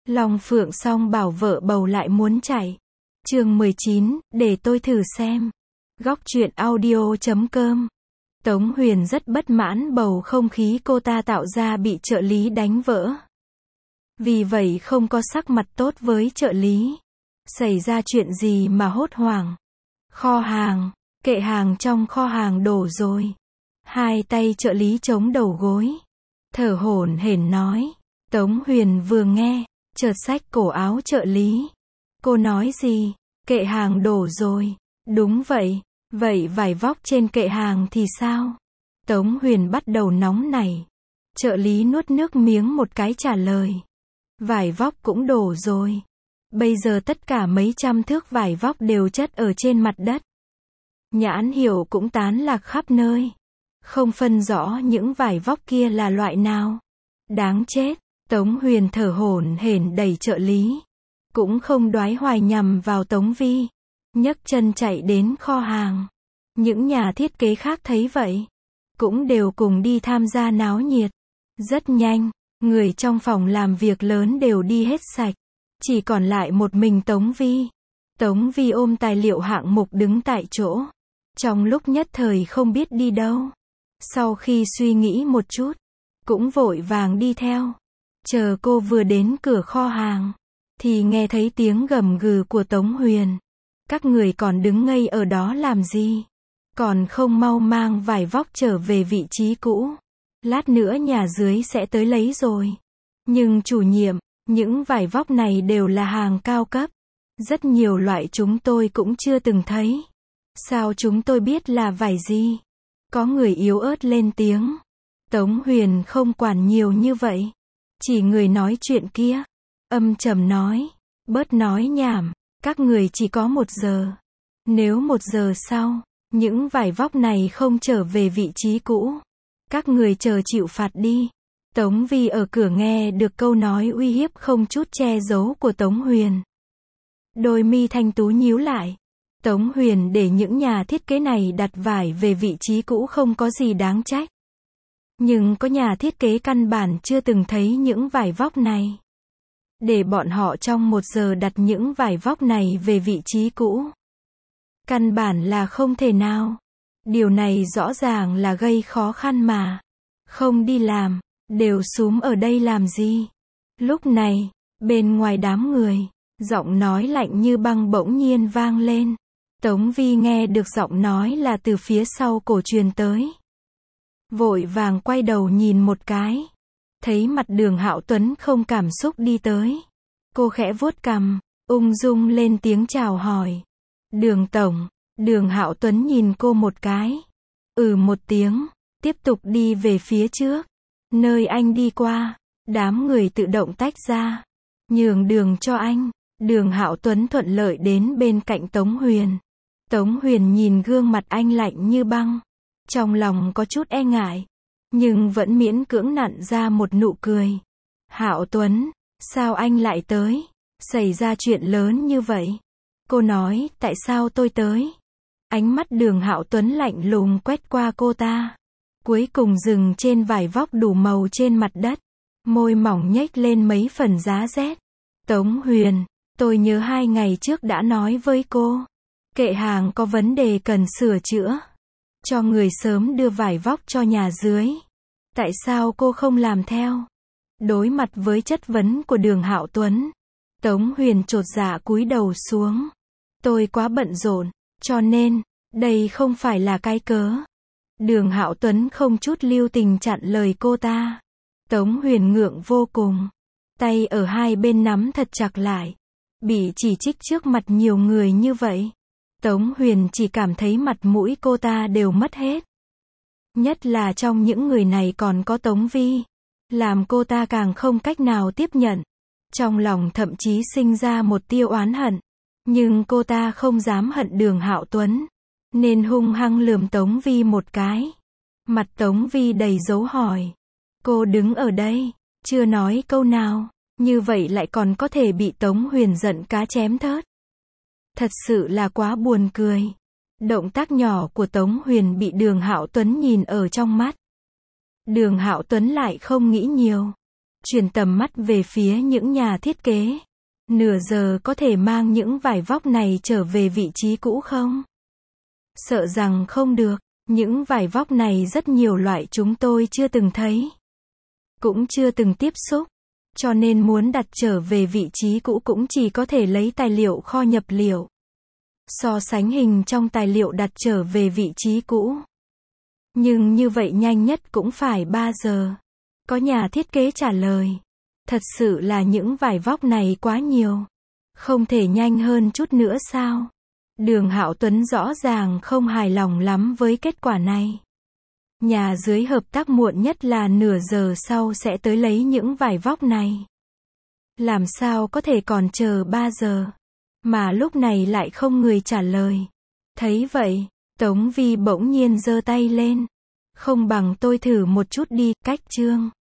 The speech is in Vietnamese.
Long Phượng song bảo vợ bầu lại muốn chạy. Chương 19, để tôi thử xem. Góc truyện audio.com. Tống Huyền rất bất mãn bầu không khí cô ta tạo ra bị trợ lý đánh vỡ. Vì vậy không có sắc mặt tốt với trợ lý. Xảy ra chuyện gì mà hốt hoảng? Kho hàng, kệ hàng trong kho hàng đổ rồi. Hai tay trợ lý chống đầu gối, thở hổn hển nói. Tống Huyền vừa nghe, chợt xách cổ áo trợ lý. Cô nói gì? Kệ hàng đổ rồi. Đúng vậy. Vậy vải vóc trên kệ hàng thì sao? Tống Huyền bắt đầu nóng nảy. Trợ lý nuốt nước miếng một cái trả lời. Vải vóc cũng đổ rồi. Bây giờ tất cả mấy trăm thước vải vóc đều chất ở trên mặt đất. Nhãn hiệu cũng tán lạc khắp nơi. Không phân rõ những vải vóc kia là loại nào. Đáng chết. Tống Huyền thở hổn hển đẩy trợ lý. Cũng không đoái hoài nhằm vào Tống Vi. Nhấc chân chạy đến kho hàng. Những nhà thiết kế khác thấy vậy, cũng đều cùng đi tham gia náo nhiệt. Rất nhanh, người trong phòng làm việc lớn đều đi hết sạch. Chỉ còn lại một mình Tống Vi. Tống Vi ôm tài liệu hạng mục đứng tại chỗ. Trong lúc nhất thời không biết đi đâu. Sau khi suy nghĩ một chút, cũng vội vàng đi theo. Chờ cô vừa đến cửa kho hàng, thì nghe thấy tiếng gầm gừ của Tống Huyền. Các người còn đứng ngây ở đó làm gì? Còn không mau mang vải vóc trở về vị trí cũ. Lát nữa nhà dưới sẽ tới lấy rồi. Nhưng chủ nhiệm, những vải vóc này đều là hàng cao cấp. Rất nhiều loại chúng tôi cũng chưa từng thấy. Sao chúng tôi biết là vải gì? Có người yếu ớt lên tiếng. Tống Huyền không quản nhiều như vậy. Chỉ người nói chuyện kia âm trầm nói. Bớt nói nhảm. Các người chỉ có 1 giờ. Nếu 1 giờ sau, những vải vóc này không trở về vị trí cũ, các người chờ chịu phạt đi. Tống Vi ở cửa nghe được câu nói uy hiếp không chút che giấu của Tống Huyền. Đôi mi thanh tú nhíu lại. Tống Huyền để những nhà thiết kế này đặt vải về vị trí cũ không có gì đáng trách. Nhưng có nhà thiết kế căn bản chưa từng thấy những vải vóc này. Để bọn họ trong 1 giờ đặt những vải vóc này về vị trí cũ. Căn bản là không thể nào. Điều này rõ ràng là gây khó khăn mà. Không đi làm, đều súm ở đây làm gì? Lúc này, bên ngoài đám người, giọng nói lạnh như băng bỗng nhiên vang lên. Tống Vi nghe được giọng nói là từ phía sau cổ truyền tới. Vội vàng quay đầu nhìn một cái. Thấy mặt Đường Hạo Tuấn không cảm xúc đi tới. Cô khẽ vuốt cằm, ung dung lên tiếng chào hỏi. Đường tổng. Đường Hạo Tuấn nhìn cô một cái. Một tiếng, tiếp tục đi về phía trước. Nơi anh đi qua, đám người tự động tách ra. Nhường đường cho anh. Đường Hạo Tuấn thuận lợi đến bên cạnh Tống Huyền. Tống Huyền nhìn gương mặt anh lạnh như băng. Trong lòng có chút e ngại. Nhưng vẫn miễn cưỡng nặn ra một nụ cười. Hạo Tuấn, sao anh lại tới? Xảy ra chuyện lớn như vậy. Cô nói, tại sao tôi tới? Ánh mắt Đường Hạo Tuấn lạnh lùng quét qua cô ta. Cuối cùng dừng trên vải vóc đủ màu trên mặt đất. Môi mỏng nhếch lên mấy phần giá rét. Tống Huyền, tôi nhớ 2 ngày trước đã nói với cô. Kệ hàng có vấn đề cần sửa chữa. Cho người sớm đưa vải vóc cho nhà dưới. Tại sao cô không làm theo? Đối mặt với chất vấn của Đường Hạo Tuấn, Tống Huyền chột dạ cúi đầu xuống. Tôi quá bận rộn, cho nên, đây không phải là cái cớ. Đường Hạo Tuấn không chút lưu tình chặn lời cô ta. Tống Huyền ngượng vô cùng. Tay ở hai bên nắm thật chặt lại. Bị chỉ trích trước mặt nhiều người như vậy. Tống Huyền chỉ cảm thấy mặt mũi cô ta đều mất hết. Nhất là trong những người này còn có Tống Vi. Làm cô ta càng không cách nào tiếp nhận. Trong lòng thậm chí sinh ra một tia oán hận. Nhưng cô ta không dám hận Đường Hạo Tuấn. Nên hung hăng lườm Tống Vi một cái. Mặt Tống Vi đầy dấu hỏi. Cô đứng ở đây, chưa nói câu nào. Như vậy lại còn có thể bị Tống Huyền giận cá chém thớt. Thật sự là quá buồn cười. Động tác nhỏ của Tống Huyền bị Đường Hạo Tuấn nhìn ở trong mắt. Đường Hạo Tuấn lại không nghĩ nhiều. Chuyển tầm mắt về phía những nhà thiết kế. Nửa giờ có thể mang những vải vóc này trở về vị trí cũ không? Sợ rằng không được. Những vải vóc này rất nhiều loại chúng tôi chưa từng thấy. Cũng chưa từng tiếp xúc. Cho nên muốn đặt trở về vị trí cũ cũng chỉ có thể lấy tài liệu kho nhập liệu. So sánh hình trong tài liệu đặt trở về vị trí cũ. Nhưng như vậy nhanh nhất cũng phải 3 giờ. Có nhà thiết kế trả lời. Thật sự là những vải vóc này quá nhiều. Không thể nhanh hơn chút nữa sao? Đường Hạo Tuấn rõ ràng không hài lòng lắm với kết quả này. Nhà dưới hợp tác muộn nhất là nửa giờ sau sẽ tới lấy những vải vóc này. Làm sao có thể còn chờ 3 giờ? Mà lúc này lại không người trả lời. Thấy vậy, Tống Vi bỗng nhiên giơ tay lên. Không bằng tôi thử một chút đi, cách Trương.